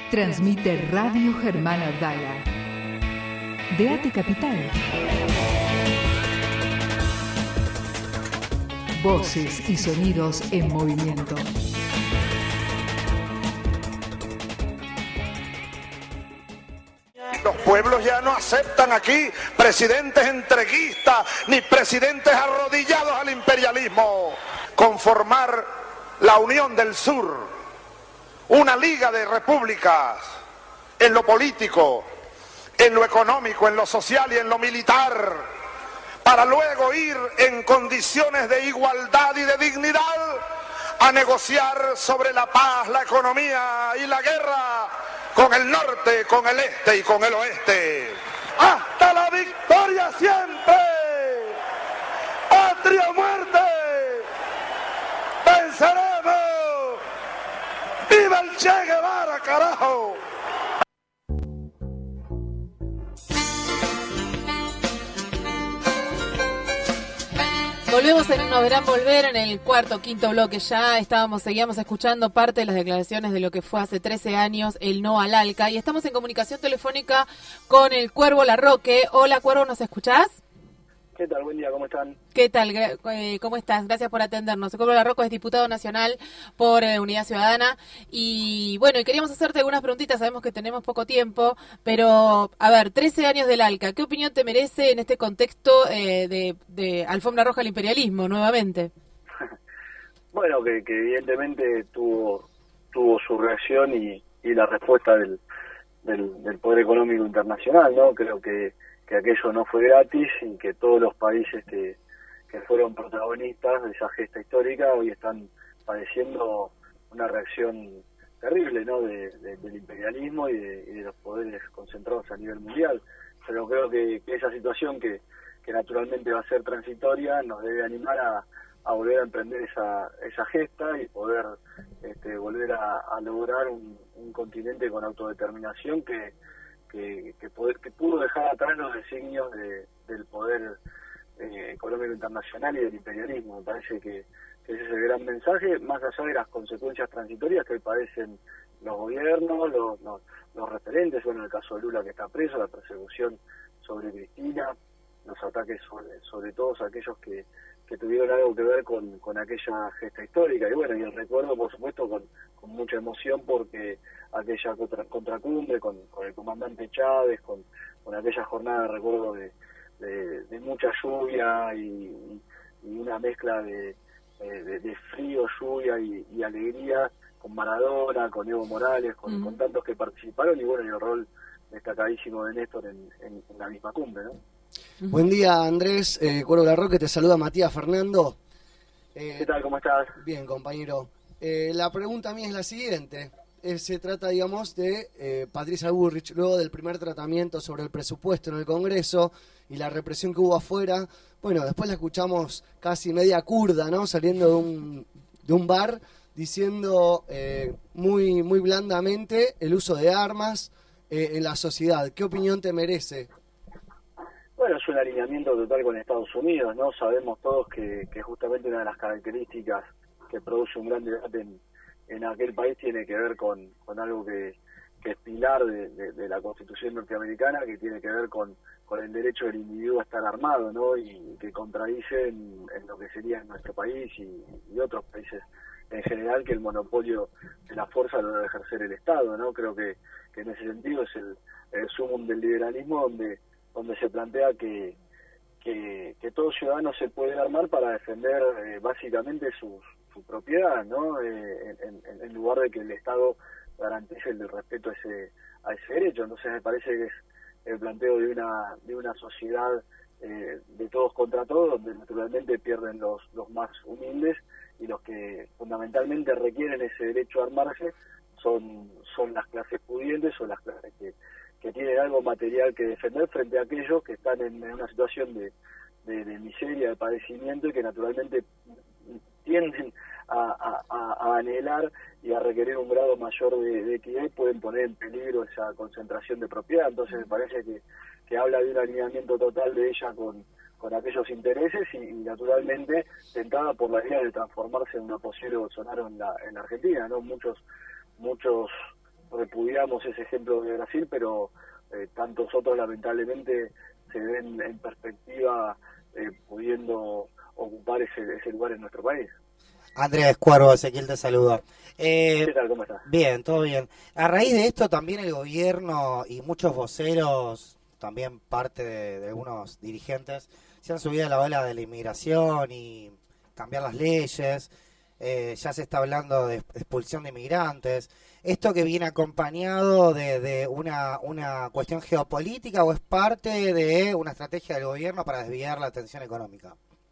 Transmite Radio Germán Abdala de ATE Capital. Voces y sonidos en movimiento. Los pueblos ya no aceptan aquí presidentes entreguistas ni presidentes arrodillados al imperialismo. Conformar la Unión del Sur, una liga de repúblicas en lo político, en lo económico, en lo social y en lo militar, para luego ir en condiciones de igualdad y de dignidad a negociar sobre la paz, la economía y la guerra con el norte, con el este y con el oeste. ¡Hasta la victoria siempre! ¡Patria o muerte! ¡Venceremos! ¡Viva el Che Guevara, carajo! Volvemos en Nos Verán Volver en el quinto bloque ya. Seguíamos escuchando parte de las declaraciones de lo que fue hace 13 años el no al ALCA. Y estamos en comunicación telefónica con el Cuervo Larroque. Hola, Cuervo, ¿nos escuchás? ¿Qué tal? Buen día, ¿cómo están? ¿Qué tal? ¿Cómo estás? Gracias por atendernos. El Cuervo Larroque es diputado nacional por Unidad Ciudadana. Y bueno, queríamos hacerte algunas preguntitas, sabemos que tenemos poco tiempo, pero a ver, 13 años del ALCA, ¿qué opinión te merece en este contexto de alfombra roja al imperialismo nuevamente? Bueno, que evidentemente tuvo su reacción y la respuesta del Poder Económico Internacional, ¿no? Creo que aquello no fue gratis y que todos los países que fueron protagonistas de esa gesta histórica hoy están padeciendo una reacción terrible, ¿no? del imperialismo y de los poderes concentrados a nivel mundial. Pero creo que esa situación que naturalmente va a ser transitoria nos debe animar a volver a emprender esa gesta y poder volver a lograr un continente con autodeterminación que pudo dejar atrás los designios del poder económico internacional y del imperialismo. Me parece que ese es el gran mensaje, más allá de las consecuencias transitorias que hoy padecen los gobiernos, los referentes, bueno, en el caso de Lula que está preso, la persecución sobre Cristina, los ataques sobre todos aquellos que tuvieron algo que ver con aquella gesta histórica, y bueno, y el recuerdo, por supuesto, con mucha emoción, porque aquella contracumbre con el comandante Chávez, con aquella jornada de recuerdo de mucha lluvia y una mezcla de frío, lluvia y alegría, con Maradona, con Evo Morales, con tantos que participaron, y bueno, y el rol destacadísimo de Néstor en la misma cumbre, ¿no? Buen día, Andrés. Cuervo Larroque, te saluda Matías Fernando. ¿Qué tal? ¿Cómo estás? Bien, compañero. La pregunta mía es la siguiente. Se trata, digamos, de Patricia Bullrich, luego del primer tratamiento sobre el presupuesto en el Congreso y la represión que hubo afuera. Bueno, después la escuchamos casi media kurda, ¿no? Saliendo de un bar diciendo muy, muy blandamente el uso de armas en la sociedad. ¿Qué opinión te merece? Bueno, es un alineamiento total con Estados Unidos, ¿no? Sabemos todos que justamente una de las características que produce un gran debate en aquel país tiene que ver con algo que es pilar de la Constitución norteamericana, que tiene que ver con el derecho del individuo a estar armado, ¿no? Y que contradice en lo que sería en nuestro país y otros países en general, que el monopolio de la fuerza lo debe ejercer el Estado, ¿no? Creo que en ese sentido es el sumum del liberalismo, donde se plantea que todo ciudadano se puede armar para defender básicamente su propiedad, ¿no? En lugar de que el Estado garantice el respeto a ese derecho. Entonces me parece que es el planteo de una sociedad de todos contra todos, donde naturalmente pierden los más humildes, y los que fundamentalmente requieren ese derecho a armarse son las clases pudientes, son las clases que tienen algo material que defender frente a aquellos que están en una situación de miseria, de padecimiento, y que naturalmente tienden a anhelar y a requerir un grado mayor de equidad, y pueden poner en peligro esa concentración de propiedad. Entonces me parece que habla de un alineamiento total de ella con aquellos intereses, y naturalmente tentada por la idea de transformarse en una posible Bolsonaro en la Argentina, ¿no? Muchos repudiamos ese ejemplo de Brasil, pero tantos otros lamentablemente se ven en perspectiva pudiendo ocupar ese lugar en nuestro país. Andrés Cuervo, Ezequiel te saluda. ¿Qué tal? ¿Cómo estás? Bien, todo bien. A raíz de esto también el gobierno y muchos voceros, también parte de algunos dirigentes, se han subido a la ola de la inmigración y cambiar las leyes. Ya se está hablando de expulsión de inmigrantes. ¿Esto que viene acompañado de una cuestión geopolítica o es parte de una estrategia del gobierno para desviar la atención económica?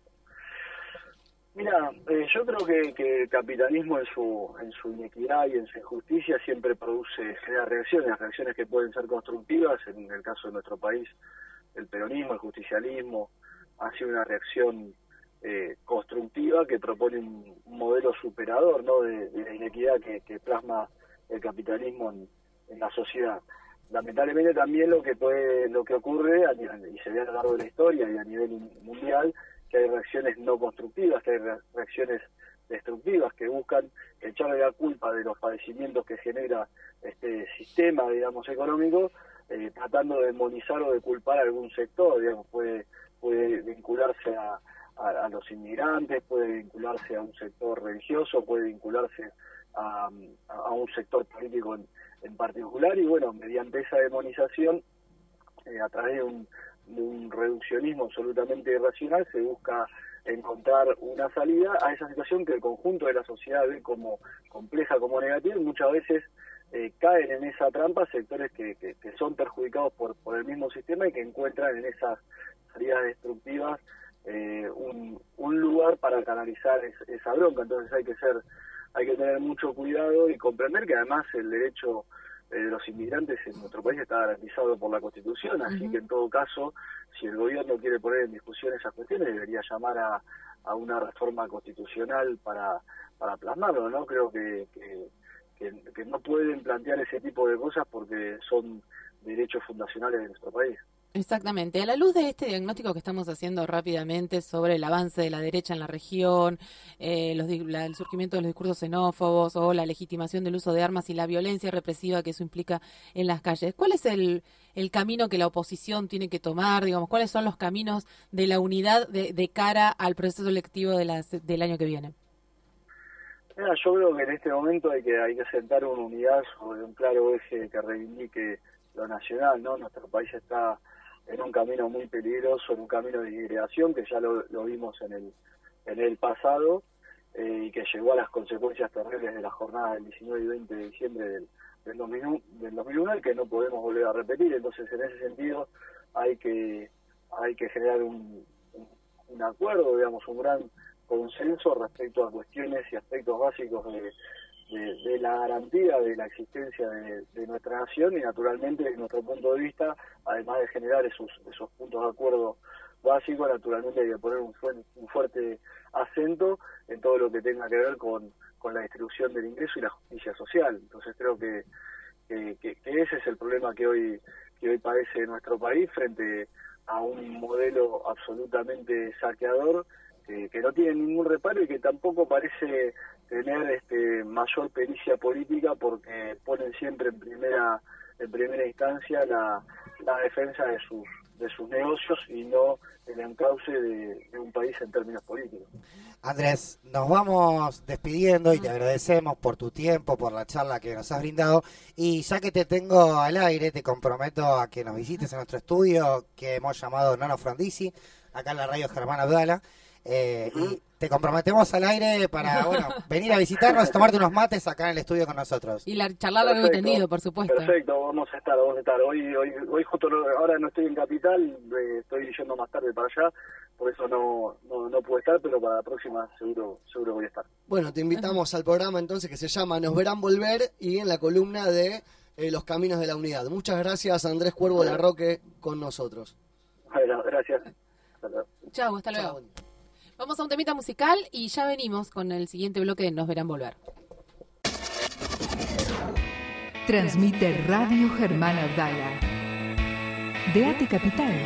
Mira, yo creo que el capitalismo en su inequidad y en su injusticia siempre genera reacciones que pueden ser constructivas. En el caso de nuestro país, el peronismo, el justicialismo, ha sido una reacción constructiva que propone un modelo superador, ¿no?, de la inequidad que plasma el capitalismo en la sociedad. Lamentablemente también lo que ocurre y se ve a lo largo de la historia y a nivel mundial, que hay reacciones no constructivas, que hay reacciones destructivas que buscan echarle la culpa de los padecimientos que genera este sistema, digamos, económico, tratando de demonizar o de culpar a algún sector, digamos, puede vincularse a los inmigrantes, puede vincularse a un sector religioso, puede vincularse a un sector político en particular, y bueno, mediante esa demonización, a través de un reduccionismo absolutamente irracional, se busca encontrar una salida a esa situación que el conjunto de la sociedad ve como compleja, como negativa, y muchas veces caen en esa trampa sectores que son perjudicados por el mismo sistema y que encuentran en esas salidas destructivas un lugar para canalizar esa bronca. Entonces hay que tener mucho cuidado y comprender que además el derecho de los inmigrantes en nuestro país está garantizado por la Constitución, así que en todo caso, si el gobierno quiere poner en discusión esas cuestiones, debería llamar a una reforma constitucional para plasmarlo, ¿no? Creo que no pueden plantear ese tipo de cosas porque son derechos fundacionales de nuestro país. Exactamente. A la luz de este diagnóstico que estamos haciendo rápidamente sobre el avance de la derecha en la región, el surgimiento de los discursos xenófobos o la legitimación del uso de armas y la violencia represiva que eso implica en las calles, ¿cuál es el camino que la oposición tiene que tomar? Digamos, ¿cuáles son los caminos de la unidad de cara al proceso electivo del año que viene? Mira, yo creo que en este momento hay que sentar una unidad sobre un claro eje que reivindique lo nacional, ¿no? Nuestro país está en un camino muy peligroso, en un camino de disgregación que ya lo vimos en el pasado y que llegó a las consecuencias terribles de la jornada del 19 y 20 de diciembre del 2001 y que no podemos volver a repetir. Entonces, en ese sentido, hay que generar un acuerdo, digamos, un gran consenso respecto a cuestiones y aspectos básicos de la garantía de la existencia de nuestra nación y naturalmente desde nuestro punto de vista, además de generar esos puntos de acuerdo básicos, naturalmente hay que poner un fuerte acento en todo lo que tenga que ver con la distribución del ingreso y la justicia social. Entonces creo que ese es el problema que hoy padece nuestro país frente a un modelo absolutamente saqueador que no tiene ningún reparo y que tampoco parece tener mayor pericia política porque ponen siempre en primera instancia la defensa de sus negocios y no el encauce de un país en términos políticos. Andrés, nos vamos despidiendo y te agradecemos por tu tiempo, por la charla que nos has brindado, y ya que te tengo al aire, te comprometo a que nos visites en nuestro estudio que hemos llamado Nono Frondizi, acá en la radio Germán Abdala. Y te comprometemos al aire para venir a visitarnos, tomarte unos mates acá en el estudio con nosotros. Y charlar largo y tendido, por supuesto. Perfecto, vamos a estar. Hoy justo ahora no estoy en Capital, estoy yendo más tarde para allá, por eso no puedo estar, pero para la próxima seguro voy a estar. Bueno, te invitamos al programa entonces que se llama Nos Verán Volver y en la columna de Los Caminos de la Unidad. Muchas gracias, Andrés Cuervo Larroque, con nosotros. Bueno, gracias. Chau, hasta luego. Vamos a un temita musical y ya venimos con el siguiente bloque de Nos Verán Volver. Transmite Radio Germán Abdala de AT Capital.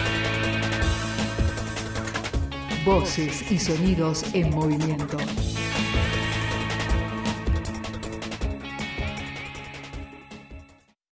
Voces y sonidos en movimiento.